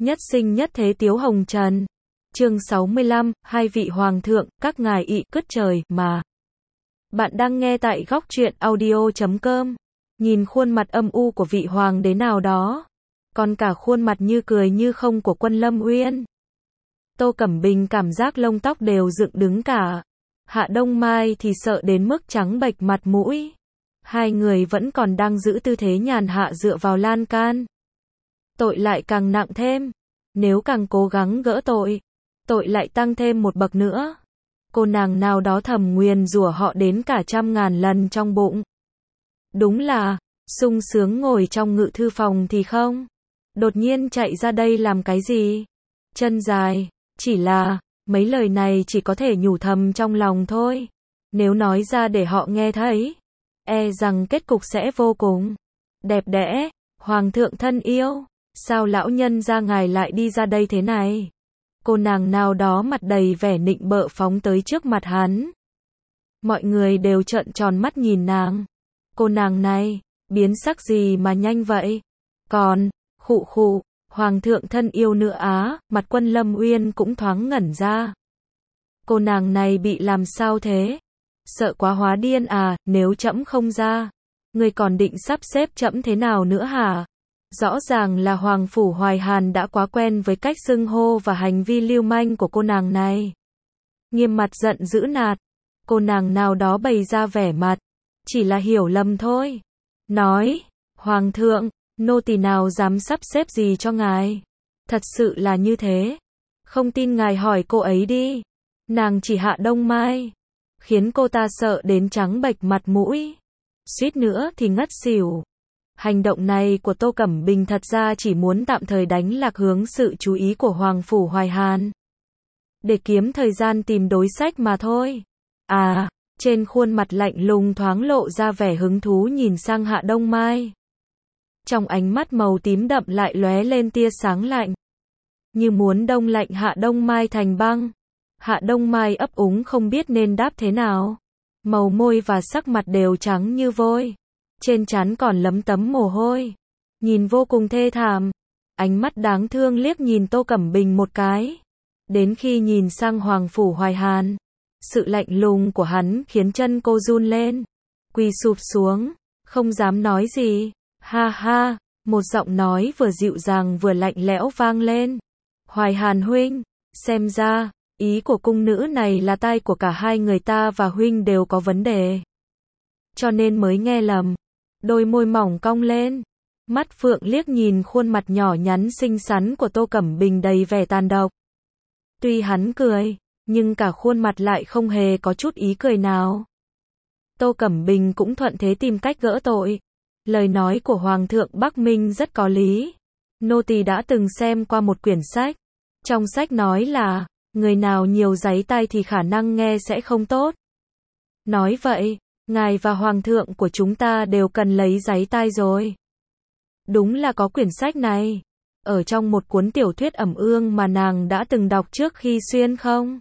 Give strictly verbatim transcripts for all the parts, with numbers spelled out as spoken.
Nhất sinh nhất thế Tiếu Hồng Trần. Chương sáu mươi lăm, hai vị hoàng thượng, các ngài ị cứt trời mà. Bạn đang nghe tại góc truyện audio chấm com. Nhìn khuôn mặt âm u của vị hoàng đế nào đó, còn cả khuôn mặt như cười như không của Quân Lâm Uyên. Tô Cẩm Bình cảm giác lông tóc đều dựng đứng cả. Hạ Đông Mai thì sợ đến mức trắng bệch mặt mũi. Hai người vẫn còn đang giữ tư thế nhàn hạ dựa vào lan can. Tội lại càng nặng thêm. Nếu càng cố gắng gỡ tội, tội lại tăng thêm một bậc nữa. Cô nàng nào đó thầm nguyền rủa họ đến cả trăm ngàn lần trong bụng. Đúng là, sung sướng ngồi trong ngự thư phòng thì không. Đột nhiên chạy ra đây làm cái gì? Chân dài, chỉ là, mấy lời này chỉ có thể nhủ thầm trong lòng thôi. Nếu nói ra để họ nghe thấy, e rằng kết cục sẽ vô cùng đẹp đẽ. Hoàng thượng thân yêu, sao lão nhân ra ngài lại đi ra đây thế này? Cô nàng nào đó mặt đầy vẻ nịnh bợ phóng tới trước mặt hắn. Mọi người đều trợn tròn mắt nhìn nàng. Cô nàng này, biến sắc gì mà nhanh vậy? Còn, khụ khụ, hoàng thượng thân yêu nữa á, mặt Quân Lâm Uyên cũng thoáng ngẩn ra. Cô nàng này bị làm sao thế? Sợ quá hóa điên à, nếu trẫm không ra, người còn định sắp xếp trẫm thế nào nữa hả? Rõ ràng là Hoàng Phủ Hoài Hàn đã quá quen với cách xưng hô và hành vi lưu manh của cô nàng này. Nghiêm mặt giận dữ nạt, cô nàng nào đó bày ra vẻ mặt, chỉ là hiểu lầm thôi. Nói, Hoàng thượng, nô tỳ nào dám sắp xếp gì cho ngài. Thật sự là như thế. Không tin ngài hỏi cô ấy đi. Nàng chỉ Hạ Đông Mai, khiến cô ta sợ đến trắng bệch mặt mũi, suýt nữa thì ngất xỉu. Hành động này của Tô Cẩm Bình thật ra chỉ muốn tạm thời đánh lạc hướng sự chú ý của Hoàng Phủ Hoài Hàn, để kiếm thời gian tìm đối sách mà thôi. À, trên khuôn mặt lạnh lùng thoáng lộ ra vẻ hứng thú nhìn sang Hạ Đông Mai. Trong ánh mắt màu tím đậm lại lóe lên tia sáng lạnh, như muốn đông lạnh Hạ Đông Mai thành băng. Hạ Đông Mai ấp úng không biết nên đáp thế nào. Màu môi và sắc mặt đều trắng như vôi. Trên trán còn lấm tấm mồ hôi. Nhìn vô cùng thê thảm. Ánh mắt đáng thương liếc nhìn Tô Cẩm Bình một cái. Đến khi nhìn sang Hoàng Phủ Hoài Hàn, sự lạnh lùng của hắn khiến chân cô run lên. Quỳ sụp xuống, không dám nói gì. Ha ha, một giọng nói vừa dịu dàng vừa lạnh lẽo vang lên. Hoài Hàn huynh, xem ra, ý của cung nữ này là tai của cả hai người ta và huynh đều có vấn đề, cho nên mới nghe lầm. Đôi môi mỏng cong lên, mắt phượng liếc nhìn khuôn mặt nhỏ nhắn xinh xắn của Tô Cẩm Bình đầy vẻ tàn độc. Tuy hắn cười, nhưng cả khuôn mặt lại không hề có chút ý cười nào. Tô Cẩm Bình cũng thuận thế tìm cách gỡ tội. Lời nói của Hoàng thượng Bắc Minh rất có lý. Nô tỳ đã từng xem qua một quyển sách. Trong sách nói là, người nào nhiều giấy tai thì khả năng nghe sẽ không tốt. Nói vậy, ngài và Hoàng thượng của chúng ta đều cần lấy giấy tai rồi. Đúng là có quyển sách này. Ở trong một cuốn tiểu thuyết ẩm ương mà nàng đã từng đọc trước khi xuyên không?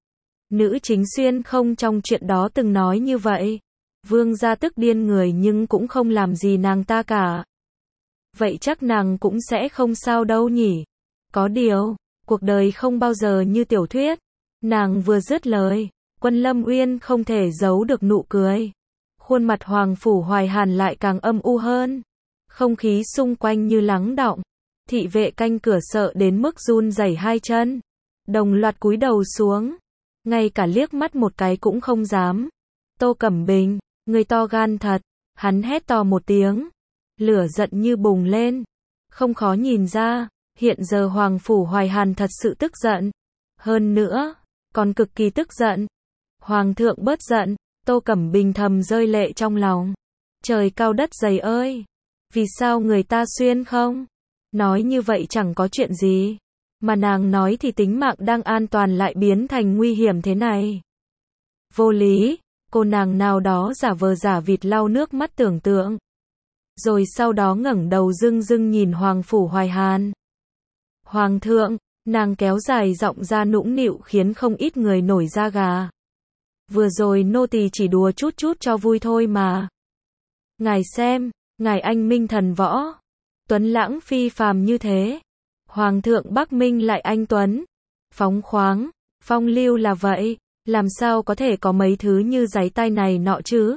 Nữ chính xuyên không trong chuyện đó từng nói như vậy. Vương gia tức điên người nhưng cũng không làm gì nàng ta cả. Vậy chắc nàng cũng sẽ không sao đâu nhỉ? Có điều, cuộc đời không bao giờ như tiểu thuyết. Nàng vừa dứt lời, Quân Lâm Uyên không thể giấu được nụ cười. Khuôn mặt Hoàng Phủ Hoài Hàn lại càng âm u hơn. Không khí xung quanh như lắng đọng. Thị vệ canh cửa sợ đến mức run rẩy hai chân. Đồng loạt cúi đầu xuống. Ngay cả liếc mắt một cái cũng không dám. Tô Cẩm Bình, người to gan thật. Hắn hét to một tiếng. Lửa giận như bùng lên. Không khó nhìn ra, hiện giờ Hoàng Phủ Hoài Hàn thật sự tức giận. Hơn nữa, còn cực kỳ tức giận. Hoàng thượng bớt giận. Tô Cẩm Bình thầm rơi lệ trong lòng. Trời cao đất dày ơi! Vì sao người ta xuyên không? Nói như vậy chẳng có chuyện gì. Mà nàng nói thì tính mạng đang an toàn lại biến thành nguy hiểm thế này. Vô lý! Cô nàng nào đó giả vờ giả vịt lau nước mắt tưởng tượng. Rồi sau đó ngẩng đầu dưng dưng nhìn Hoàng Phủ Hoài Hàn. Hoàng thượng, nàng kéo dài giọng ra nũng nịu khiến không ít người nổi da gà. Vừa rồi nô tỳ chỉ đùa chút chút cho vui thôi mà. Ngài xem, ngài anh minh thần võ, tuấn lãng phi phàm như thế. Hoàng thượng Bắc Minh lại anh tuấn, phóng khoáng, phong lưu là vậy, làm sao có thể có mấy thứ như giấy tay này nọ chứ?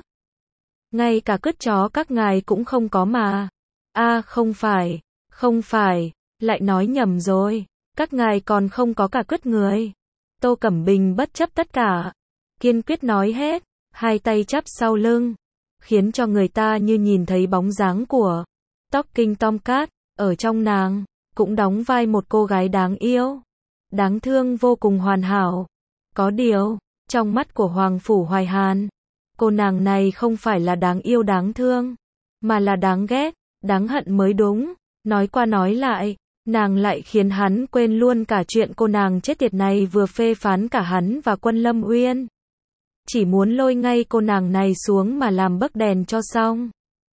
Ngay cả cứt chó các ngài cũng không có mà. A không phải, không phải, lại nói nhầm rồi, các ngài còn không có cả cứt người. Tô Cẩm Bình bất chấp tất cả, kiên quyết nói hết, hai tay chắp sau lưng, khiến cho người ta như nhìn thấy bóng dáng của Talking Tomcat, ở trong nàng, cũng đóng vai một cô gái đáng yêu, đáng thương vô cùng hoàn hảo. Có điều, trong mắt của Hoàng Phủ Hoài Hàn, cô nàng này không phải là đáng yêu đáng thương, mà là đáng ghét, đáng hận mới đúng. Nói qua nói lại, nàng lại khiến hắn quên luôn cả chuyện cô nàng chết tiệt này vừa phê phán cả hắn và Quân Lâm Uyên. Chỉ muốn lôi ngay cô nàng này xuống mà làm bấc đèn cho xong.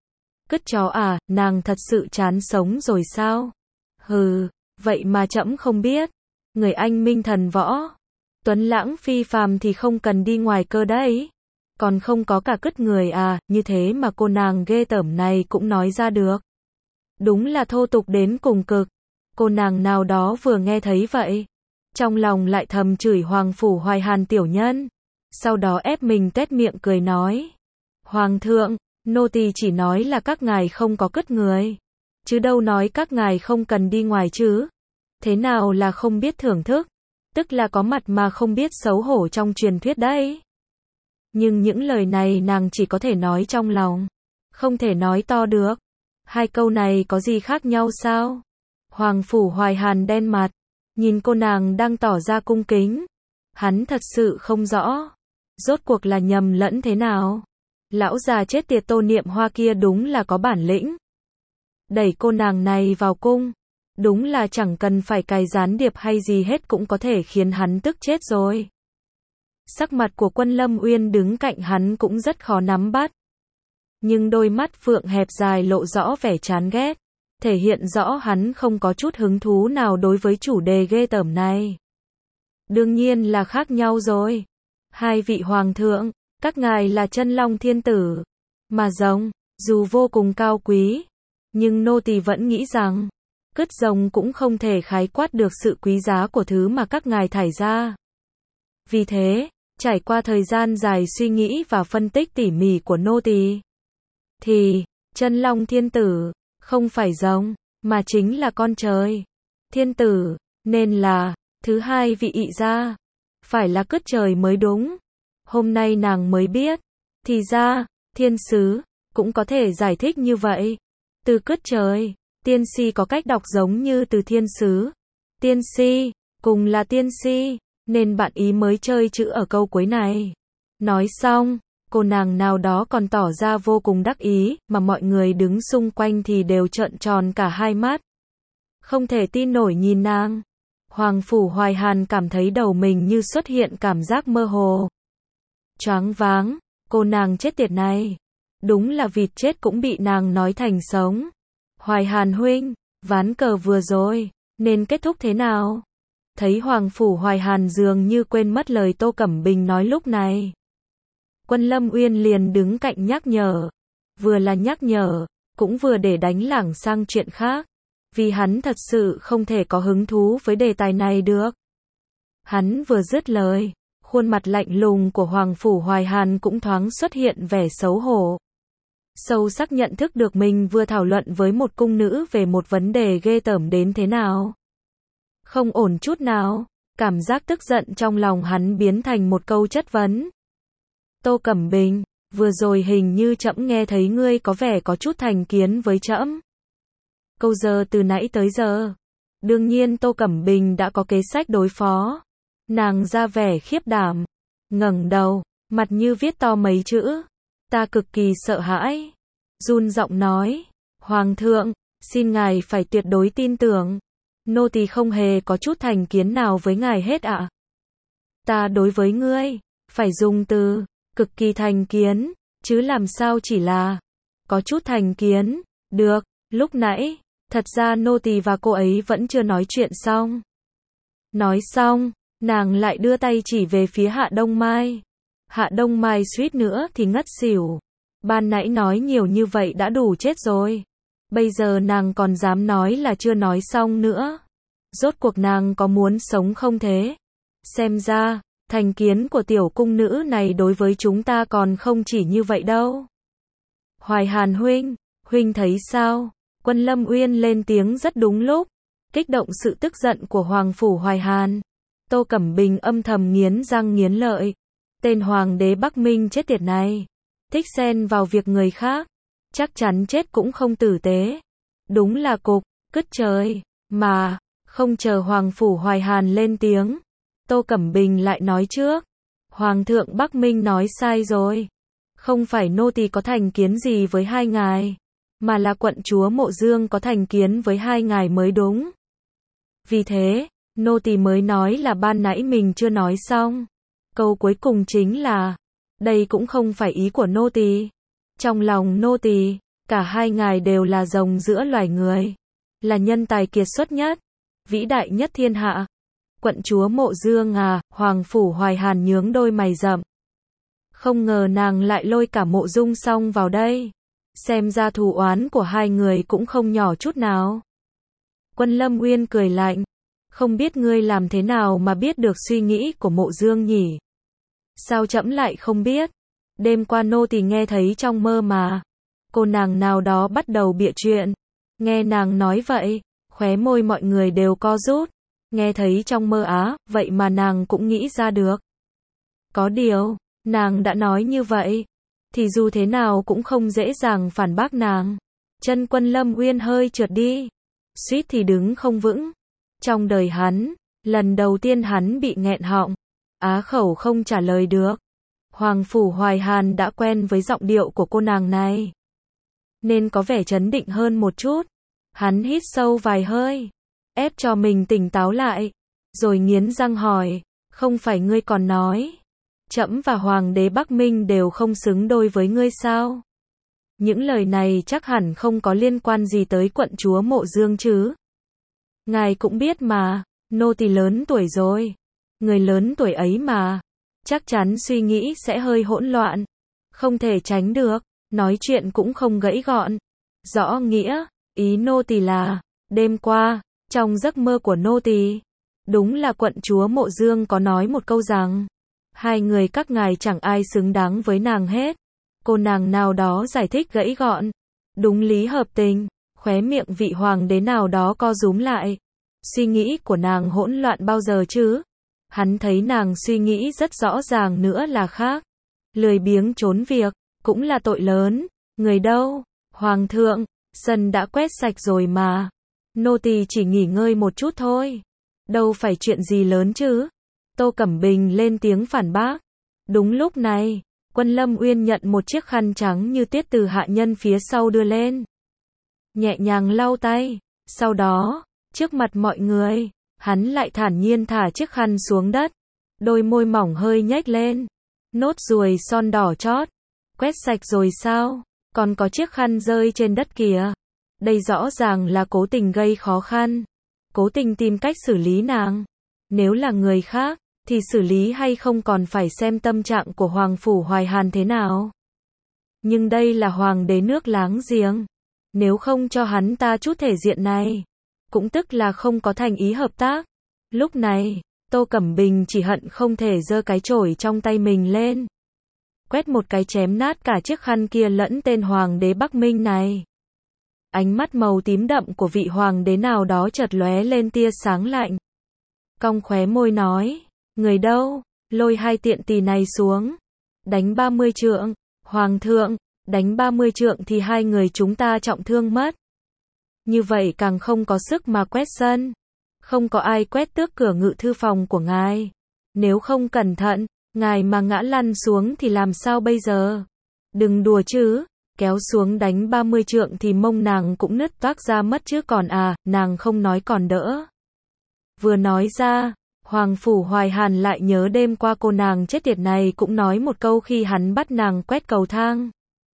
Cứt chó à, nàng thật sự chán sống rồi sao? Hừ, vậy mà trẫm không biết. Người anh minh thần võ, tuấn lãng phi phàm thì không cần đi ngoài cơ đấy. Còn không có cả cứt người à, như thế mà cô nàng ghê tởm này cũng nói ra được. Đúng là thô tục đến cùng cực. Cô nàng nào đó vừa nghe thấy vậy, trong lòng lại thầm chửi Hoàng Phủ Hoài Hàn tiểu nhân. Sau đó ép mình tuét miệng cười nói. Hoàng thượng, nô tỳ chỉ nói là các ngài không có cứt người. Chứ đâu nói các ngài không cần đi ngoài chứ. Thế nào là không biết thưởng thức? Tức là có mặt mà không biết xấu hổ trong truyền thuyết đấy. Nhưng những lời này nàng chỉ có thể nói trong lòng, không thể nói to được. Hai câu này có gì khác nhau sao? Hoàng Phủ Hoài Hàn đen mặt, nhìn cô nàng đang tỏ ra cung kính. Hắn thật sự không rõ, rốt cuộc là nhầm lẫn thế nào. Lão già chết tiệt Tô Niệm Hoa kia đúng là có bản lĩnh. Đẩy cô nàng này vào cung, đúng là chẳng cần phải cài gián điệp hay gì hết cũng có thể khiến hắn tức chết rồi. Sắc mặt của Quân Lâm Uyên đứng cạnh hắn cũng rất khó nắm bắt. Nhưng đôi mắt phượng hẹp dài lộ rõ vẻ chán ghét, thể hiện rõ hắn không có chút hứng thú nào đối với chủ đề ghê tởm này. Đương nhiên là khác nhau rồi. Hai vị hoàng thượng, các ngài là chân long thiên tử, mà rồng, dù vô cùng cao quý, nhưng nô tỳ vẫn nghĩ rằng, cứt rồng cũng không thể khái quát được sự quý giá của thứ mà các ngài thải ra. Vì thế, trải qua thời gian dài suy nghĩ và phân tích tỉ mỉ của nô tỳ, thì, chân long thiên tử, không phải rồng, mà chính là con trời. Thiên tử, nên là, thứ hai vị ị gia, phải là cứt trời mới đúng. Hôm nay nàng mới biết, thì ra, thiên sứ, cũng có thể giải thích như vậy. Từ cứt trời, tiên si có cách đọc giống như từ thiên sứ. Tiên si, cùng là tiên si, nên bạn ý mới chơi chữ ở câu cuối này. Nói xong, cô nàng nào đó còn tỏ ra vô cùng đắc ý, mà mọi người đứng xung quanh thì đều trợn tròn cả hai mắt. Không thể tin nổi nhìn nàng. Hoàng Phủ Hoài Hàn cảm thấy đầu mình như xuất hiện cảm giác mơ hồ. Choáng váng, cô nàng chết tiệt này. Đúng là vịt chết cũng bị nàng nói thành sống. Hoài Hàn huynh, ván cờ vừa rồi, nên kết thúc thế nào? Thấy Hoàng Phủ Hoài Hàn dường như quên mất lời Tô Cẩm Bình nói lúc này. Quân Lâm Uyên liền đứng cạnh nhắc nhở. Vừa là nhắc nhở, cũng vừa để đánh lảng sang chuyện khác. Vì hắn thật sự không thể có hứng thú với đề tài này được. Hắn vừa dứt lời, khuôn mặt lạnh lùng của Hoàng Phủ Hoài Hàn cũng thoáng xuất hiện vẻ xấu hổ. Sâu sắc nhận thức được mình vừa thảo luận với một cung nữ về một vấn đề ghê tởm đến thế nào. Không ổn chút nào, cảm giác tức giận trong lòng hắn biến thành một câu chất vấn. Tô Cẩm Bình, vừa rồi hình như trẫm nghe thấy ngươi có vẻ có chút thành kiến với trẫm. Câu giờ từ nãy tới giờ. Đương nhiên Tô Cẩm Bình đã có kế sách đối phó. Nàng ra vẻ khiếp đảm, ngẩng đầu, mặt như viết to mấy chữ. Ta cực kỳ sợ hãi. Run giọng nói, Hoàng thượng, xin ngài phải tuyệt đối tin tưởng. Nô tỳ không hề có chút thành kiến nào với ngài hết ạ. À. Ta đối với ngươi, phải dùng từ, cực kỳ thành kiến, chứ làm sao chỉ là, có chút thành kiến, được, lúc nãy, thật ra nô tỳ và cô ấy vẫn chưa nói chuyện xong. Nói xong, nàng lại đưa tay chỉ về phía Hạ Đông Mai. Hạ Đông Mai suýt nữa thì ngất xỉu. Ban nãy nói nhiều như vậy đã đủ chết rồi. Bây giờ nàng còn dám nói là chưa nói xong nữa. Rốt cuộc nàng có muốn sống không thế? Xem ra, thành kiến của tiểu cung nữ này đối với chúng ta còn không chỉ như vậy đâu. Hoài Hàn huynh, huynh thấy sao? Quân Lâm Uyên lên tiếng rất đúng lúc, kích động sự tức giận của Hoàng phủ Hoài Hàn. Tô Cẩm Bình âm thầm nghiến răng nghiến lợi. Tên hoàng đế Bắc Minh chết tiệt này, thích xen vào việc người khác, chắc chắn chết cũng không tử tế. Đúng là cục, cứt trời, mà, không chờ Hoàng phủ Hoài Hàn lên tiếng. Tô Cẩm Bình lại nói trước. Hoàng thượng Bắc Minh nói sai rồi. Không phải nô tỳ có thành kiến gì với hai ngài, mà là quận chúa Mộ Dương có thành kiến với hai ngài mới đúng. Vì thế, nô tỳ mới nói là ban nãy mình chưa nói xong. Câu cuối cùng chính là, đây cũng không phải ý của nô tỳ. Trong lòng nô tỳ, cả hai ngài đều là rồng giữa loài người, là nhân tài kiệt xuất nhất, vĩ đại nhất thiên hạ. Quận chúa Mộ Dương à, Hoàng phủ Hoài Hàn nhướng đôi mày rậm. Không ngờ nàng lại lôi cả Mộ Dung Song vào đây. Xem ra thù oán của hai người cũng không nhỏ chút nào. Quân Lâm Uyên cười lạnh. Không biết ngươi làm thế nào mà biết được suy nghĩ của Mộ Dương nhỉ? Sao trẫm lại không biết? Đêm qua nô tỳ nghe thấy trong mơ mà. Cô nàng nào đó bắt đầu bịa chuyện. Nghe nàng nói vậy, khóe môi mọi người đều co rút. Nghe thấy trong mơ á, vậy mà nàng cũng nghĩ ra được. Có điều, nàng đã nói như vậy, thì dù thế nào cũng không dễ dàng phản bác nàng. Chân Quân Lâm Uyên hơi trượt đi, suýt thì đứng không vững. Trong đời hắn, lần đầu tiên hắn bị nghẹn họng, á khẩu không trả lời được. Hoàng phủ Hoài Hàn đã quen với giọng điệu của cô nàng này, nên có vẻ trấn định hơn một chút. Hắn hít sâu vài hơi, ép cho mình tỉnh táo lại, rồi nghiến răng hỏi, không phải ngươi còn nói, trẫm và Hoàng đế Bắc Minh đều không xứng đôi với ngươi sao? Những lời này chắc hẳn không có liên quan gì tới quận chúa Mộ Dương chứ? Ngài cũng biết mà, nô tỳ lớn tuổi rồi. Người lớn tuổi ấy mà, chắc chắn suy nghĩ sẽ hơi hỗn loạn. Không thể tránh được, nói chuyện cũng không gãy gọn. Rõ nghĩa, ý nô tỳ là, đêm qua, trong giấc mơ của nô tỳ, đúng là quận chúa Mộ Dương có nói một câu rằng, hai người các ngài chẳng ai xứng đáng với nàng hết. Cô nàng nào đó giải thích gãy gọn, đúng lý hợp tình. Khóe miệng vị hoàng đế nào đó co rúm lại. Suy nghĩ của nàng hỗn loạn bao giờ chứ? Hắn thấy nàng suy nghĩ rất rõ ràng nữa là khác. Lười biếng trốn việc, cũng là tội lớn. Người đâu? Hoàng thượng, sân đã quét sạch rồi mà. Nô tỳ chỉ nghỉ ngơi một chút thôi. Đâu phải chuyện gì lớn chứ? Tô Cẩm Bình lên tiếng phản bác. Đúng lúc này, Quân Lâm Uyên nhận một chiếc khăn trắng như tuyết từ hạ nhân phía sau đưa lên. Nhẹ nhàng lau tay, sau đó, trước mặt mọi người, hắn lại thản nhiên thả chiếc khăn xuống đất, đôi môi mỏng hơi nhếch lên, nốt ruồi son đỏ chót, quét sạch rồi sao, còn có chiếc khăn rơi trên đất kìa, đây rõ ràng là cố tình gây khó khăn, cố tình tìm cách xử lý nàng, nếu là người khác, thì xử lý hay không còn phải xem tâm trạng của Hoàng phủ Hoài Hàn thế nào. Nhưng đây là hoàng đế nước láng giềng. Nếu không cho hắn ta chút thể diện này, cũng tức là không có thành ý hợp tác. Lúc này, Tô Cẩm Bình chỉ hận không thể giơ cái chổi trong tay mình lên, quét một cái chém nát cả chiếc khăn kia lẫn tên hoàng đế Bắc Minh này. Ánh mắt màu tím đậm của vị hoàng đế nào đó chợt lóe lên tia sáng lạnh. Cong khóe môi nói, người đâu, lôi hai tiện tỳ này xuống, đánh ba mươi trượng, hoàng thượng. Đánh ba mươi trượng thì hai người chúng ta trọng thương mất. Như vậy càng không có sức mà quét sân. Không có ai quét tước cửa ngự thư phòng của ngài. Nếu không cẩn thận, ngài mà ngã lăn xuống thì làm sao bây giờ? Đừng đùa chứ, kéo xuống đánh ba mươi trượng thì mông nàng cũng nứt toác ra mất chứ còn à, nàng không nói còn đỡ. Vừa nói ra, Hoàng phủ Hoài Hàn lại nhớ đêm qua cô nàng chết tiệt này cũng nói một câu khi hắn bắt nàng quét cầu thang.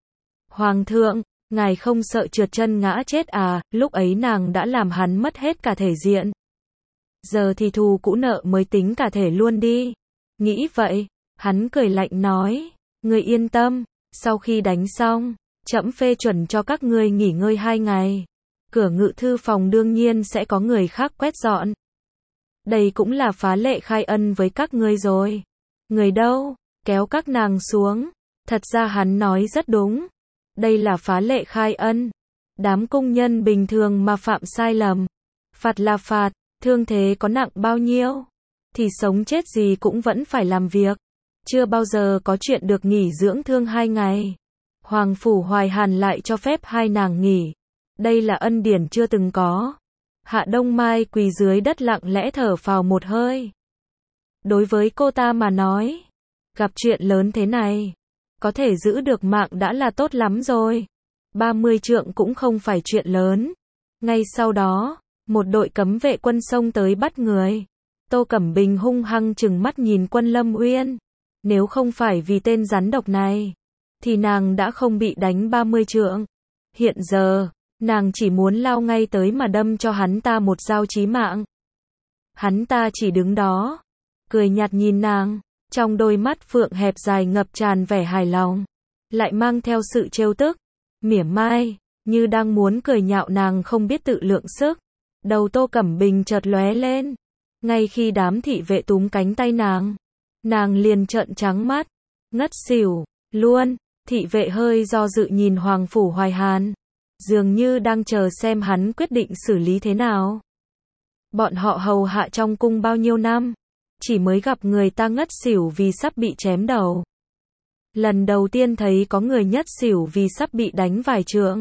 Hoàng thượng, ngài không sợ trượt chân ngã chết à, lúc ấy nàng đã làm hắn mất hết cả thể diện. Giờ thì thù cũ nợ mới tính cả thể luôn đi. Nghĩ vậy, hắn cười lạnh nói, ngươi yên tâm, sau khi đánh xong, trẫm phê chuẩn cho các ngươi nghỉ ngơi hai ngày. Cửa ngự thư phòng đương nhiên sẽ có người khác quét dọn. Đây cũng là phá lệ khai ân với các ngươi rồi. Người đâu? Kéo các nàng xuống. Thật ra hắn nói rất đúng. Đây là phá lệ khai ân. Đám công nhân bình thường mà phạm sai lầm. Phạt là phạt, thương thế có nặng bao nhiêu. Thì sống chết gì cũng vẫn phải làm việc. Chưa bao giờ có chuyện được nghỉ dưỡng thương hai ngày. Hoàng phủ Hoài Hàn lại cho phép hai nàng nghỉ. Đây là ân điển chưa từng có. Hạ Đông Mai quỳ dưới đất lặng lẽ thở phào một hơi. Đối với cô ta mà nói, gặp chuyện lớn thế này, có thể giữ được mạng đã là tốt lắm rồi. ba mươi trượng cũng không phải chuyện lớn. Ngay sau đó, một đội cấm vệ quân xông tới bắt người. Tô Cẩm Bình hung hăng trừng mắt nhìn Quân Lâm Uyên. Nếu không phải vì tên rắn độc này, thì nàng đã không bị đánh ba mươi trượng. Hiện giờ, nàng chỉ muốn lao ngay tới mà đâm cho hắn ta một dao chí mạng. Hắn ta chỉ đứng đó, cười nhạt nhìn nàng, trong đôi mắt phượng hẹp dài ngập tràn vẻ hài lòng, lại mang theo sự trêu tức, mỉa mai, như đang muốn cười nhạo nàng không biết tự lượng sức. Đầu Tô Cẩm Bình chợt lóe lên, ngay khi đám thị vệ túm cánh tay nàng, nàng liền trợn trắng mắt, ngất xỉu luôn. Thị vệ hơi do dự nhìn Hoàng phủ Hoài Hàn, dường như đang chờ xem hắn quyết định xử lý thế nào. Bọn họ hầu hạ trong cung bao nhiêu năm, chỉ mới gặp người ta ngất xỉu vì sắp bị chém đầu. Lần đầu tiên thấy có người ngất xỉu vì sắp bị đánh vài trượng.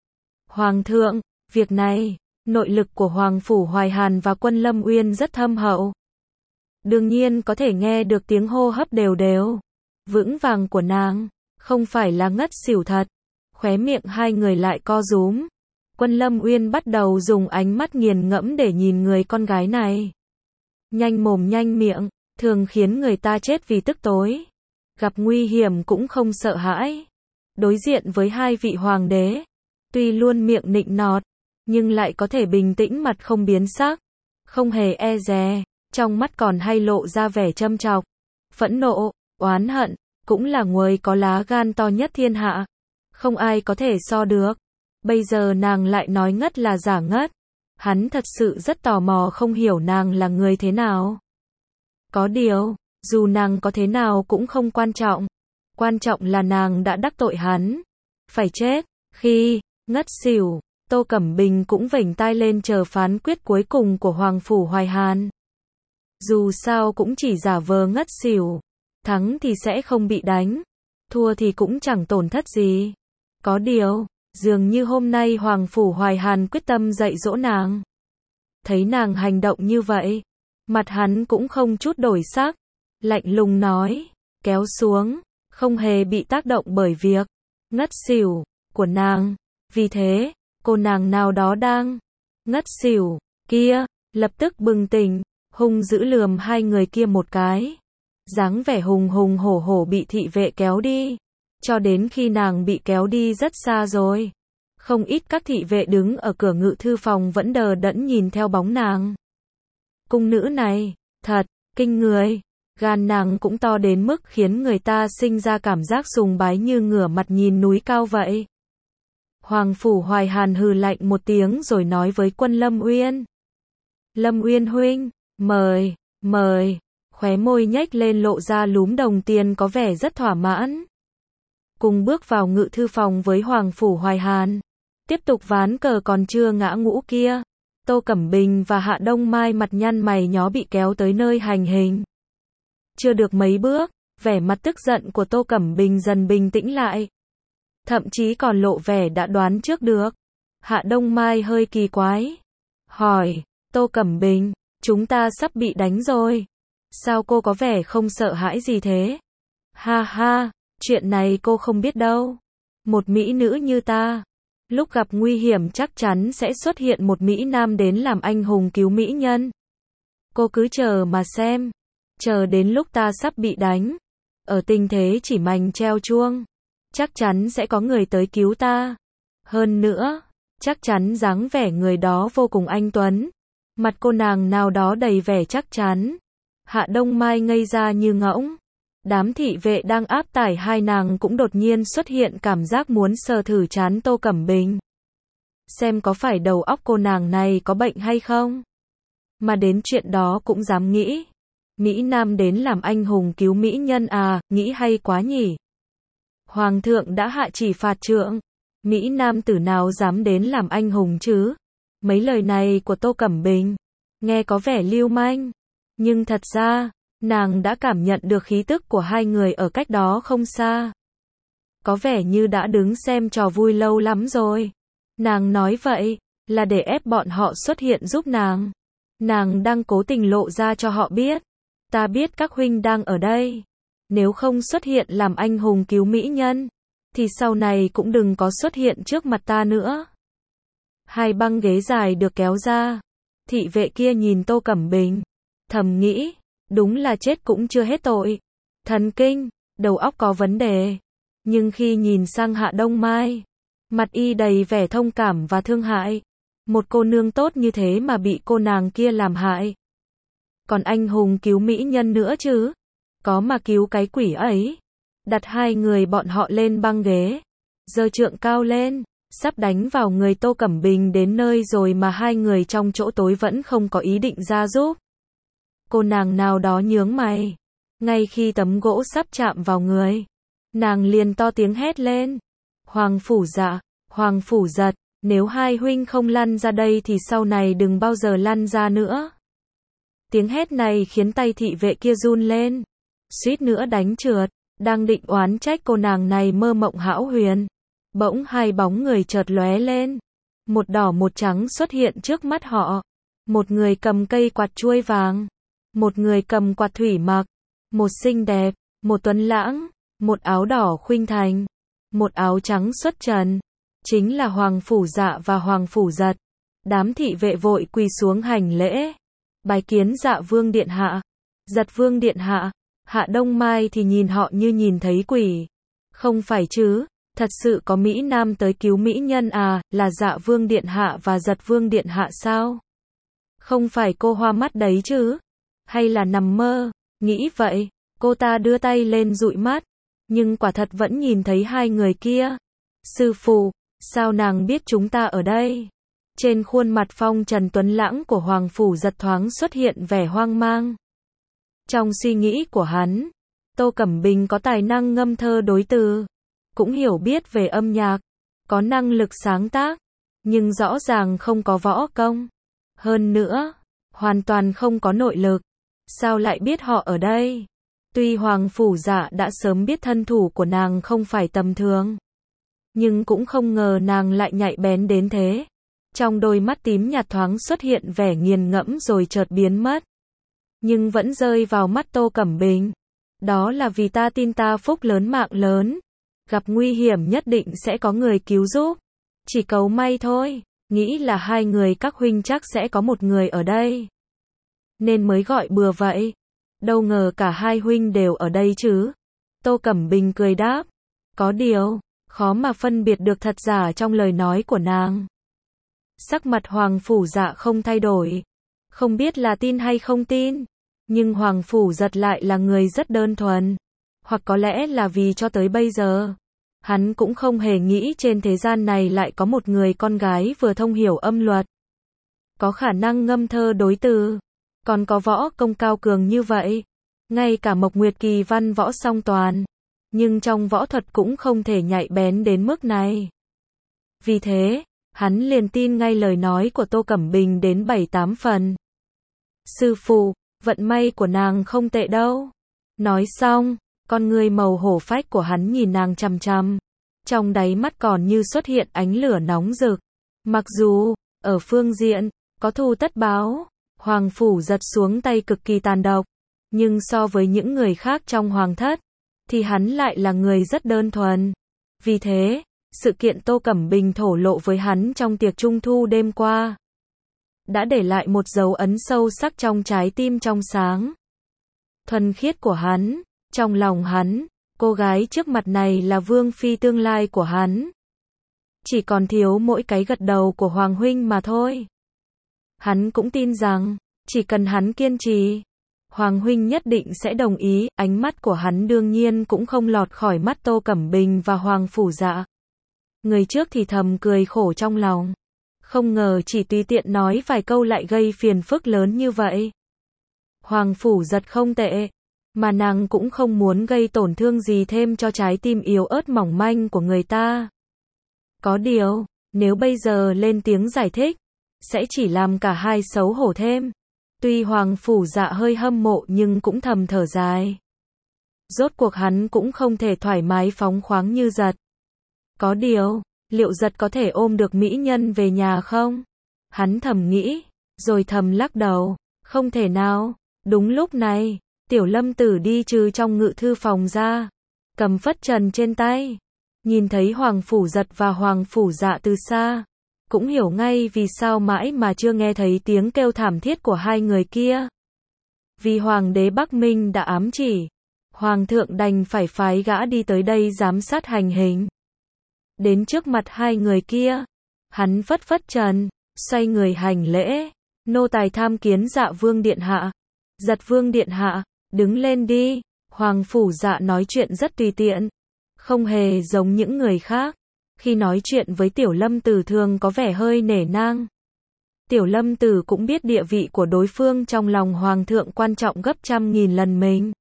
Hoàng thượng, việc này, nội lực của Hoàng phủ Hoài Hàn và Quân Lâm Uyên rất thâm hậu. Đương nhiên có thể nghe được tiếng hô hấp đều đều, vững vàng của nàng, không phải là ngất xỉu thật. Khóe miệng hai người lại co rúm. Quân Lâm Uyên bắt đầu dùng ánh mắt nghiền ngẫm để nhìn người con gái này. Nhanh mồm nhanh miệng, thường khiến người ta chết vì tức tối. Gặp nguy hiểm cũng không sợ hãi. Đối diện với hai vị hoàng đế, tuy luôn miệng nịnh nọt, nhưng lại có thể bình tĩnh mặt không biến sắc, không hề e dè, trong mắt còn hay lộ ra vẻ châm chọc, phẫn nộ, oán hận, cũng là người có lá gan to nhất thiên hạ. Không ai có thể so được. Bây giờ nàng lại nói ngất là giả ngất. Hắn thật sự rất tò mò không hiểu nàng là người thế nào. Có điều, dù nàng có thế nào cũng không quan trọng. Quan trọng là nàng đã đắc tội hắn. Phải chết. Khi ngất xỉu, Tô Cẩm Bình cũng vểnh tai lên chờ phán quyết cuối cùng của Hoàng phủ Hoài Hàn. Dù sao cũng chỉ giả vờ ngất xỉu. Thắng thì sẽ không bị đánh. Thua thì cũng chẳng tổn thất gì. Có điều, dường như hôm nay Hoàng phủ Hoài Hàn quyết tâm dạy dỗ nàng. Thấy nàng hành động như vậy, mặt hắn cũng không chút đổi sắc, lạnh lùng nói, kéo xuống, không hề bị tác động bởi việc ngất xỉu của nàng. Vì thế, cô nàng nào đó đang ngất xỉu kia, lập tức bừng tỉnh, hung dữ lườm hai người kia một cái. Dáng vẻ hùng hùng hổ hổ bị thị vệ kéo đi. Cho đến khi nàng bị kéo đi rất xa rồi. Không ít các thị vệ đứng ở cửa ngự thư phòng vẫn đờ đẫn nhìn theo bóng nàng. Cung nữ này, thật, kinh người. Gan nàng cũng to đến mức khiến người ta sinh ra cảm giác sùng bái như ngửa mặt nhìn núi cao vậy. Hoàng phủ Hoài Hàn hừ lạnh một tiếng rồi nói với Quân Lâm Uyên. Lâm Uyên huynh, mời, mời. Khóe môi nhếch lên lộ ra lúm đồng tiền có vẻ rất thỏa mãn. Cùng bước vào ngự thư phòng với Hoàng phủ Hoài Hàn. Tiếp tục ván cờ còn chưa ngã ngũ kia. Tô Cẩm Bình và Hạ Đông Mai mặt nhăn mày nhó bị kéo tới nơi hành hình. Chưa được mấy bước, vẻ mặt tức giận của Tô Cẩm Bình dần bình tĩnh lại. Thậm chí còn lộ vẻ đã đoán trước được. Hạ Đông Mai hơi kỳ quái. Hỏi, Tô Cẩm Bình, chúng ta sắp bị đánh rồi. Sao cô có vẻ không sợ hãi gì thế? Ha ha, chuyện này cô không biết đâu. Một mỹ nữ như ta, lúc gặp nguy hiểm chắc chắn sẽ xuất hiện một mỹ nam đến làm anh hùng cứu mỹ nhân. Cô cứ chờ mà xem. Chờ đến lúc ta sắp bị đánh. Ở tình thế chỉ mành treo chuông. Chắc chắn sẽ có người tới cứu ta. Hơn nữa, chắc chắn dáng vẻ người đó vô cùng anh tuấn. Mặt cô nàng nào đó đầy vẻ chắc chắn. Hạ Đông Mai ngây ra như ngỗng. Đám thị vệ đang áp tải hai nàng cũng đột nhiên xuất hiện cảm giác muốn sờ thử trán Tô Cẩm Bình. Xem có phải đầu óc cô nàng này có bệnh hay không? mà đến chuyện đó cũng dám nghĩ. Mỹ Nam đến làm anh hùng cứu mỹ nhân à, nghĩ hay quá nhỉ. Hoàng thượng đã hạ chỉ phạt trượng, Mỹ Nam tử nào dám đến làm anh hùng chứ? Mấy lời này của Tô Cẩm Bình, nghe có vẻ lưu manh, nhưng thật ra, nàng đã cảm nhận được khí tức của hai người ở cách đó không xa. Có vẻ như đã đứng xem trò vui lâu lắm rồi. Nàng nói vậy, là để ép bọn họ xuất hiện giúp nàng. Nàng đang cố tình lộ ra cho họ biết. Ta biết các huynh đang ở đây. Nếu không xuất hiện làm anh hùng cứu mỹ nhân, thì sau này cũng đừng có xuất hiện trước mặt ta nữa. Hai băng ghế dài được kéo ra. Thị vệ kia nhìn Tô Cẩm Bình, thầm nghĩ, đúng là chết cũng chưa hết tội. Thần kinh, đầu óc có vấn đề. Nhưng khi nhìn sang Hạ Đông Mai, mặt y đầy vẻ thông cảm và thương hại. Một cô nương tốt như thế mà bị cô nàng kia làm hại. Còn anh hùng cứu mỹ nhân nữa chứ? Có mà cứu cái quỷ ấy. Đặt hai người bọn họ lên băng ghế, giơ trượng cao lên, sắp đánh vào người Tô Cẩm Bình đến nơi rồi mà hai người trong chỗ tối vẫn không có ý định ra giúp. Cô nàng nào đó nhướng mày. Ngay khi tấm gỗ sắp chạm vào người, nàng liền to tiếng hét lên. Hoàng phủ dạ, Hoàng phủ giật, nếu hai huynh không lăn ra đây thì sau này đừng bao giờ lăn ra nữa. Tiếng hét này khiến tay thị vệ kia run lên, suýt nữa đánh trượt, đang định oán trách cô nàng này mơ mộng hão huyền. Bỗng hai bóng người chợt lóe lên, một đỏ một trắng xuất hiện trước mắt họ. Một người cầm cây quạt chuôi vàng, một người cầm quạt thủy mặc, một xinh đẹp, một tuấn lãng, một áo đỏ khuynh thành, một áo trắng xuất trần. Chính là Hoàng phủ dạ và Hoàng phủ giật. Đám thị vệ vội quỳ xuống hành lễ, bái kiến Dạ vương điện hạ, Giật vương điện hạ. Hạ Đông Mai thì nhìn họ như nhìn thấy quỷ. Không phải chứ, thật sự có Mỹ Nam tới cứu mỹ nhân à, là Dạ vương điện hạ và Giật vương điện hạ sao? Không phải cô hoa mắt đấy chứ? Hay là nằm mơ? Nghĩ vậy, cô ta đưa tay lên dụi mắt, nhưng quả thật vẫn nhìn thấy hai người kia. Sư phụ, sao nàng biết chúng ta ở đây? Trên khuôn mặt phong trần tuấn lãng của Hoàng phủ giật thoáng xuất hiện vẻ hoang mang. Trong suy nghĩ của hắn, Tô Cẩm Bình có tài năng ngâm thơ đối từ, cũng hiểu biết về âm nhạc, có năng lực sáng tác, nhưng rõ ràng không có võ công. Hơn nữa, hoàn toàn không có nội lực. Sao lại biết họ ở đây? Tuy Hoàng phủ dạ đã sớm biết thân thủ của nàng không phải tầm thường, nhưng cũng không ngờ nàng lại nhạy bén đến thế. Trong đôi mắt tím nhạt thoáng xuất hiện vẻ nghiền ngẫm rồi chợt biến mất. Nhưng vẫn rơi vào mắt Tô Cẩm Bình. Đó là vì ta tin ta phúc lớn mạng lớn. Gặp nguy hiểm nhất định sẽ có người cứu giúp. Chỉ cầu may thôi. Nghĩ là hai người các huynh chắc sẽ có một người ở đây, nên mới gọi bừa vậy. Đâu ngờ cả hai huynh đều ở đây chứ. Tô Cẩm Bình cười đáp. Có điều, khó mà phân biệt được thật giả trong lời nói của nàng. Sắc mặt Hoàng phủ dạ không thay đổi. Không biết là tin hay không tin. Nhưng Hoàng phủ giật lại là người rất đơn thuần. Hoặc có lẽ là vì cho tới bây giờ, hắn cũng không hề nghĩ trên thế gian này lại có một người con gái vừa thông hiểu âm luật, có khả năng ngâm thơ đối từ, còn có võ công cao cường như vậy. Ngay cả Mộc Nguyệt Kỳ văn võ song toàn, nhưng trong võ thuật cũng không thể nhạy bén đến mức này. Vì thế, hắn liền tin ngay lời nói của Tô Cẩm Bình đến bảy tám phần. Sư phụ, vận may của nàng không tệ đâu. Nói xong, con người màu hổ phách của hắn nhìn nàng chằm chằm. Trong đáy mắt còn như xuất hiện ánh lửa nóng rực. Mặc dù, ở phương diện, có thù tất báo, Hoàng phủ giật xuống tay cực kỳ tàn độc. Nhưng so với những người khác trong hoàng thất, thì hắn lại là người rất đơn thuần. Vì thế, sự kiện Tô Cẩm Bình thổ lộ với hắn trong tiệc trung thu đêm qua đã để lại một dấu ấn sâu sắc trong trái tim trong sáng, thuần khiết của hắn. Trong lòng hắn, cô gái trước mặt này là vương phi tương lai của hắn. Chỉ còn thiếu mỗi cái gật đầu của Hoàng huynh mà thôi. Hắn cũng tin rằng, chỉ cần hắn kiên trì, Hoàng huynh nhất định sẽ đồng ý. Ánh mắt của hắn đương nhiên cũng không lọt khỏi mắt Tô Cẩm Bình và Hoàng phủ dạ. Người trước thì thầm cười khổ trong lòng. Không ngờ chỉ tùy tiện nói vài câu lại gây phiền phức lớn như vậy. Hoàng Phủ Giật không tệ, mà nàng cũng không muốn gây tổn thương gì thêm cho trái tim yếu ớt mỏng manh của người ta. Có điều, nếu bây giờ lên tiếng giải thích, sẽ chỉ làm cả hai xấu hổ thêm. Tuy Hoàng Phủ Dạ hơi hâm mộ nhưng cũng thầm thở dài. Rốt cuộc hắn cũng không thể thoải mái phóng khoáng như Giật. Có điều, liệu Giật có thể ôm được mỹ nhân về nhà không? Hắn thầm nghĩ, rồi thầm lắc đầu, không thể nào. Đúng lúc này, Tiểu Lâm Tử đi trừ trong ngự thư phòng ra, cầm phất trần trên tay, nhìn thấy Hoàng Phủ Giật và Hoàng Phủ Dạ từ xa, cũng hiểu ngay vì sao mãi mà chưa nghe thấy tiếng kêu thảm thiết của hai người kia. Vì Hoàng đế Bắc Minh đã ám chỉ, Hoàng thượng đành phải phái gã đi tới đây giám sát hành hình. Đến trước mặt hai người kia, hắn phất phất trần, xoay người hành lễ, nô tài tham kiến Dạ Vương điện hạ. Giật Vương điện hạ, đứng lên đi. Hoàng Phủ Dạ nói chuyện rất tùy tiện, không hề giống những người khác. Khi nói chuyện với Tiểu Lâm Tử thường có vẻ hơi nể nang. Tiểu Lâm Tử cũng biết địa vị của đối phương trong lòng Hoàng thượng quan trọng gấp trăm nghìn lần mình,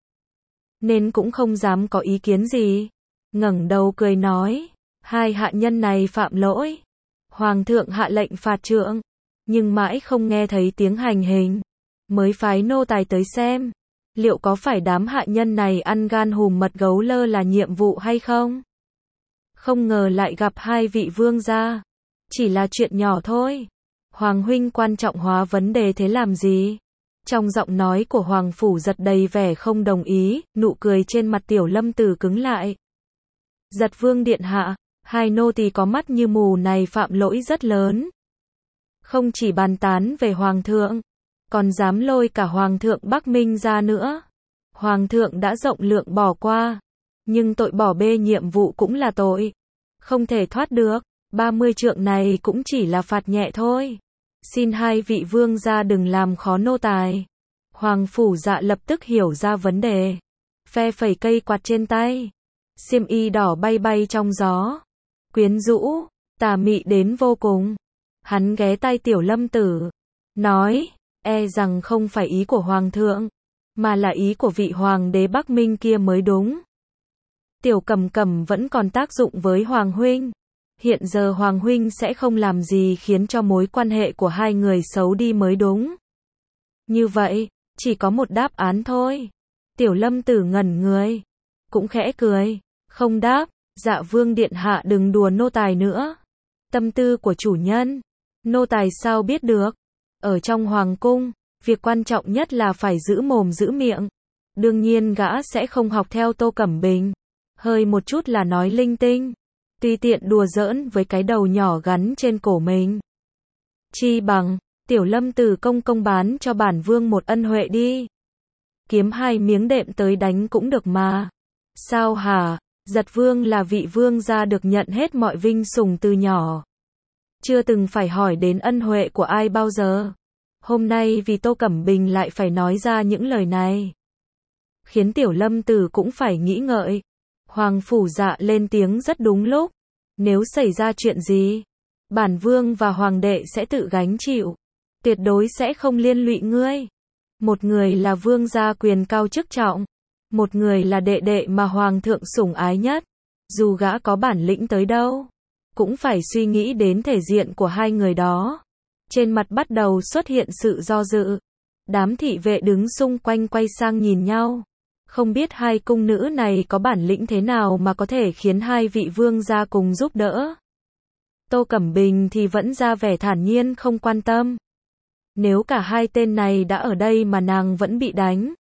nên cũng không dám có ý kiến gì. Ngẩng đầu cười nói, hai hạ nhân này phạm lỗi. Hoàng thượng hạ lệnh phạt trượng, nhưng mãi không nghe thấy tiếng hành hình, mới phái nô tài tới xem, liệu có phải đám hạ nhân này ăn gan hùm mật gấu lơ là nhiệm vụ hay không? Không ngờ lại gặp hai vị vương gia. Chỉ là chuyện nhỏ thôi. Hoàng huynh quan trọng hóa vấn đề thế làm gì? Trong giọng nói của Hoàng Phủ Giật đầy vẻ không đồng ý, nụ cười trên mặt Tiểu Lâm Tử cứng lại. Giật Vương điện hạ, hai nô tỳ có mắt như mù này phạm lỗi rất lớn. Không chỉ bàn tán về Hoàng thượng, còn dám lôi cả Hoàng thượng Bắc Minh ra nữa. Hoàng thượng đã rộng lượng bỏ qua, nhưng tội bỏ bê nhiệm vụ cũng là tội, không thể thoát được. ba mươi trượng này cũng chỉ là phạt nhẹ thôi. Xin hai vị vương gia đừng làm khó nô tài. Hoàng Phủ Dạ lập tức hiểu ra vấn đề, phe phẩy cây quạt trên tay, xiêm y đỏ bay bay trong gió, quyến rũ, tà mị đến vô cùng. Hắn ghé tai Tiểu Lâm Tử, nói, e rằng không phải ý của Hoàng thượng, mà là ý của vị Hoàng đế Bắc Minh kia mới đúng. Tiểu Cầm Cầm vẫn còn tác dụng với Hoàng huynh. Hiện giờ Hoàng huynh sẽ không làm gì khiến cho mối quan hệ của hai người xấu đi mới đúng. Như vậy, chỉ có một đáp án thôi. Tiểu Lâm Tử ngẩn người, cũng khẽ cười, không đáp. Dạ Vương điện hạ đừng đùa nô tài nữa. Tâm tư của chủ nhân, nô tài sao biết được. Ở trong hoàng cung, việc quan trọng nhất là phải giữ mồm giữ miệng. Đương nhiên gã sẽ không học theo Tô Cẩm Bình, hơi một chút là nói linh tinh, tùy tiện đùa giỡn với cái đầu nhỏ gắn trên cổ mình. Chi bằng, Tiểu Lâm Tử công công bán cho bản vương một ân huệ đi. Kiếm hai miếng đệm tới đánh cũng được mà. Sao hả? Giật Vương là vị vương gia được nhận hết mọi vinh sủng từ nhỏ, chưa từng phải hỏi đến ân huệ của ai bao giờ. Hôm nay vì Tô Cẩm Bình lại phải nói ra những lời này, khiến Tiểu Lâm Tử cũng phải nghĩ ngợi. Hoàng Phủ Dạ lên tiếng rất đúng lúc. Nếu xảy ra chuyện gì, bản vương và hoàng đệ sẽ tự gánh chịu, tuyệt đối sẽ không liên lụy ngươi. Một người là vương gia quyền cao chức trọng, một người là đệ đệ mà hoàng thượng sủng ái nhất. Dù gã có bản lĩnh tới đâu, cũng phải suy nghĩ đến thể diện của hai người đó. Trên mặt bắt đầu xuất hiện sự do dự. Đám thị vệ đứng xung quanh quay sang nhìn nhau. Không biết hai cung nữ này có bản lĩnh thế nào mà có thể khiến hai vị vương gia cùng giúp đỡ. Tô Cẩm Bình thì vẫn ra vẻ thản nhiên không quan tâm. Nếu cả hai tên này đã ở đây mà nàng vẫn bị đánh,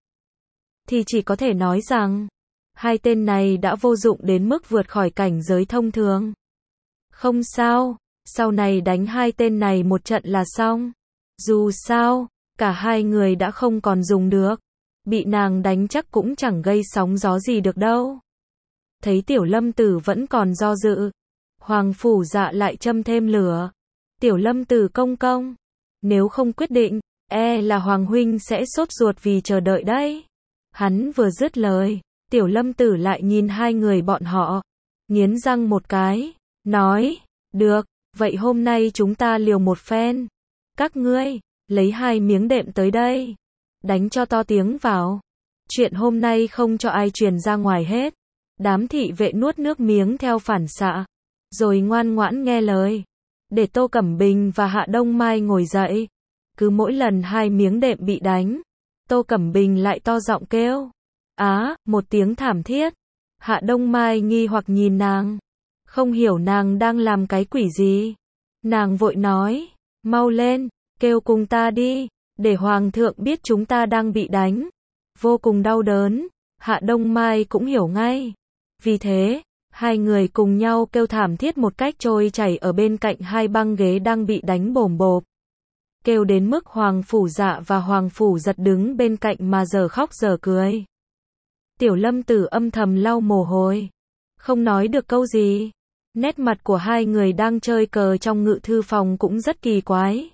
thì chỉ có thể nói rằng, hai tên này đã vô dụng đến mức vượt khỏi cảnh giới thông thường. Không sao, sau này đánh hai tên này một trận là xong. Dù sao, cả hai người đã không còn dùng được. Bị nàng đánh chắc cũng chẳng gây sóng gió gì được đâu. Thấy Tiểu Lâm Tử vẫn còn do dự, Hoàng Phủ Dạ lại châm thêm lửa. Tiểu Lâm Tử công công, nếu không quyết định, e là Hoàng huynh sẽ sốt ruột vì chờ đợi đấy. Hắn vừa dứt lời, Tiểu Lâm Tử lại nhìn hai người bọn họ, nghiến răng một cái, nói, được, Vậy hôm nay chúng ta liều một phen. Các ngươi, lấy hai miếng đệm tới đây. Đánh cho to tiếng vào. Chuyện hôm nay không cho ai truyền ra ngoài hết. Đám thị vệ nuốt nước miếng theo phản xạ. Rồi ngoan ngoãn nghe lời. Để Tô Cẩm Bình và Hạ Đông Mai ngồi dậy. Cứ mỗi lần hai miếng đệm bị đánh, Tô Cẩm Bình lại to giọng kêu. Á, một tiếng thảm thiết. Hạ Đông Mai nghi hoặc nhìn nàng. Không hiểu nàng đang làm cái quỷ gì. Nàng vội nói. Mau lên, kêu cùng ta đi. Để Hoàng thượng biết chúng ta đang bị đánh. Vô cùng đau đớn. Hạ Đông Mai cũng hiểu ngay. Vì thế, hai người cùng nhau kêu thảm thiết một cách trôi chảy ở bên cạnh hai băng ghế đang bị đánh bồm bộp. Kêu đến mức Hoàng Phủ Dạ và Hoàng Phủ Giật đứng bên cạnh mà giờ khóc giờ cười. Tiểu Lâm Tử âm thầm lau mồ hôi. Không nói được câu gì. Nét mặt của hai người đang chơi cờ trong ngự thư phòng cũng rất kỳ quái.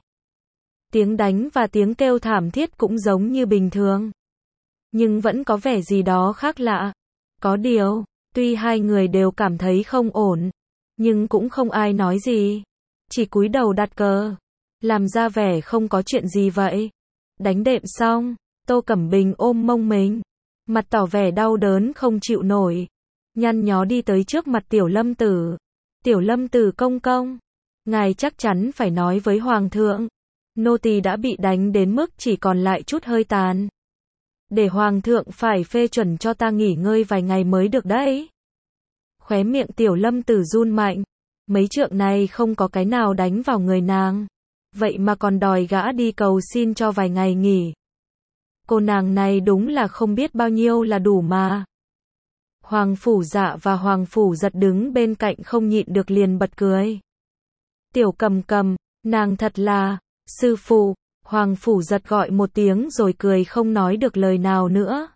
Tiếng đánh và tiếng kêu thảm thiết cũng giống như bình thường. Nhưng vẫn có vẻ gì đó khác lạ. Có điều, tuy hai người đều cảm thấy không ổn, nhưng cũng không ai nói gì. Chỉ cúi đầu đặt cờ. Làm ra vẻ không có chuyện gì vậy. Đánh đệm xong, Tô Cẩm Bình ôm mông mình. Mặt tỏ vẻ đau đớn không chịu nổi. Nhăn nhó đi tới trước mặt Tiểu Lâm Tử. Tiểu Lâm Tử công công. Ngài chắc chắn phải nói với Hoàng thượng. Nô tỳ đã bị đánh đến mức chỉ còn lại chút hơi tàn. Để Hoàng thượng phải phê chuẩn cho ta nghỉ ngơi vài ngày mới được đấy. Khóe miệng Tiểu Lâm Tử run mạnh. Mấy trượng này không có cái nào đánh vào người nàng. Vậy mà còn đòi gã đi cầu xin cho vài ngày nghỉ. Cô nàng này đúng là không biết bao nhiêu là đủ mà. Hoàng Phủ Dạ và Hoàng Phủ Giật đứng bên cạnh không nhịn được liền bật cười. Tiểu Cầm Cầm, nàng thật là, sư phụ. Hoàng Phủ Giật gọi một tiếng rồi cười không nói được lời nào nữa.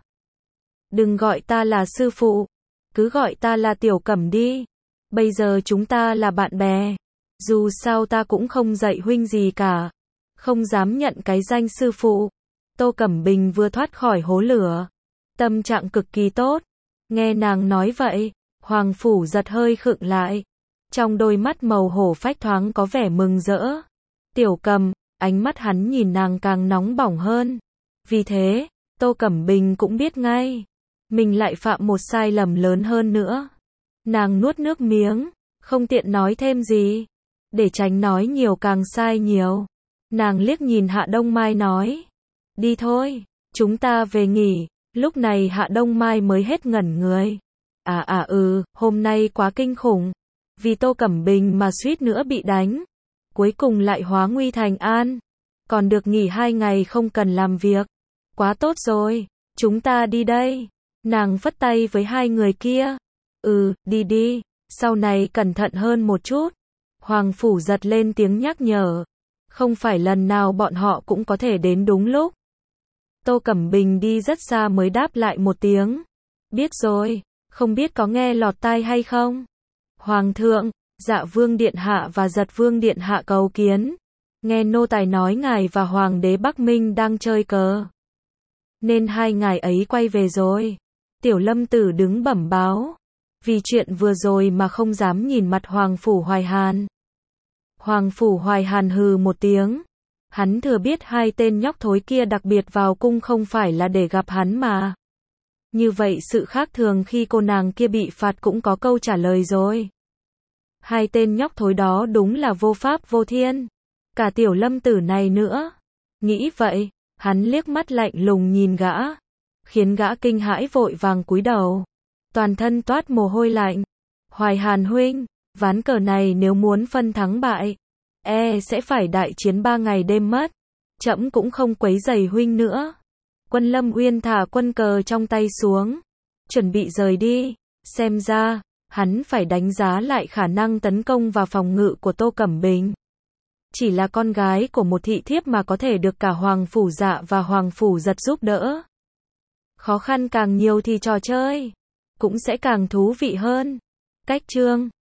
Đừng gọi ta là sư phụ, cứ gọi ta là Tiểu Cẩm đi. Bây giờ chúng ta là bạn bè. Dù sao ta cũng không dạy huynh gì cả. Không dám nhận cái danh sư phụ. Tô Cẩm Bình vừa thoát khỏi hố lửa. Tâm trạng cực kỳ tốt. Nghe nàng nói vậy, Hoàng Phủ Giật hơi khựng lại. Trong đôi mắt màu hổ phách thoáng có vẻ mừng rỡ. Tiểu Cầm, ánh mắt hắn nhìn nàng càng nóng bỏng hơn. Vì thế, Tô Cẩm Bình cũng biết ngay. Mình lại phạm một sai lầm lớn hơn nữa. Nàng nuốt nước miếng, không tiện nói thêm gì. Để tránh nói nhiều càng sai nhiều. Nàng liếc nhìn Hạ Đông Mai nói. Đi thôi, chúng ta về nghỉ. Lúc này Hạ Đông Mai mới hết ngẩn người. À à ừ, hôm nay quá kinh khủng. Vì Tô Cẩm Bình mà suýt nữa bị đánh. Cuối cùng lại hóa nguy thành an. Còn được nghỉ hai ngày không cần làm việc. Quá tốt rồi, chúng ta đi đây. Nàng phất tay với hai người kia. Ừ, đi đi, sau này cẩn thận hơn một chút. Hoàng Phủ Giật lên tiếng nhắc nhở. Không phải lần nào bọn họ cũng có thể đến đúng lúc. Tô Cẩm Bình đi rất xa mới đáp lại một tiếng. Biết rồi, không biết có nghe lọt tai hay không? Hoàng thượng, Dạ Vương Điện Hạ và Giật Vương Điện Hạ cầu kiến. Nghe nô tài nói ngài và Hoàng đế Bắc Minh đang chơi cờ. Nên hai ngài ấy quay về rồi. Tiểu Lâm Tử đứng bẩm báo. Vì chuyện vừa rồi mà không dám nhìn mặt Hoàng Phủ Hoài Hàn. Hoàng Phủ Hoài Hàn hừ một tiếng. Hắn thừa biết hai tên nhóc thối kia đặc biệt vào cung không phải là để gặp hắn mà. Như vậy sự khác thường khi cô nàng kia bị phạt cũng có câu trả lời rồi. Hai tên nhóc thối đó đúng là vô pháp vô thiên. Cả Tiểu Lâm Tử này nữa. Nghĩ vậy, hắn liếc mắt lạnh lùng nhìn gã. Khiến gã kinh hãi vội vàng cúi đầu. Toàn thân toát mồ hôi lạnh. Hoài Hàn huynh, ván cờ này nếu muốn phân thắng bại, e sẽ phải đại chiến ba ngày đêm mất. Trẫm cũng không quấy rầy huynh nữa. Quân Lâm Uyên thả quân cờ trong tay xuống. Chuẩn bị rời đi. Xem ra, hắn phải đánh giá lại khả năng tấn công và phòng ngự của Tô Cẩm Bình. Chỉ là con gái của một thị thiếp mà có thể được cả Hoàng Phủ Dạ và Hoàng Phủ Giật giúp đỡ. Khó khăn càng nhiều thì trò chơi cũng sẽ càng thú vị hơn. Cách chương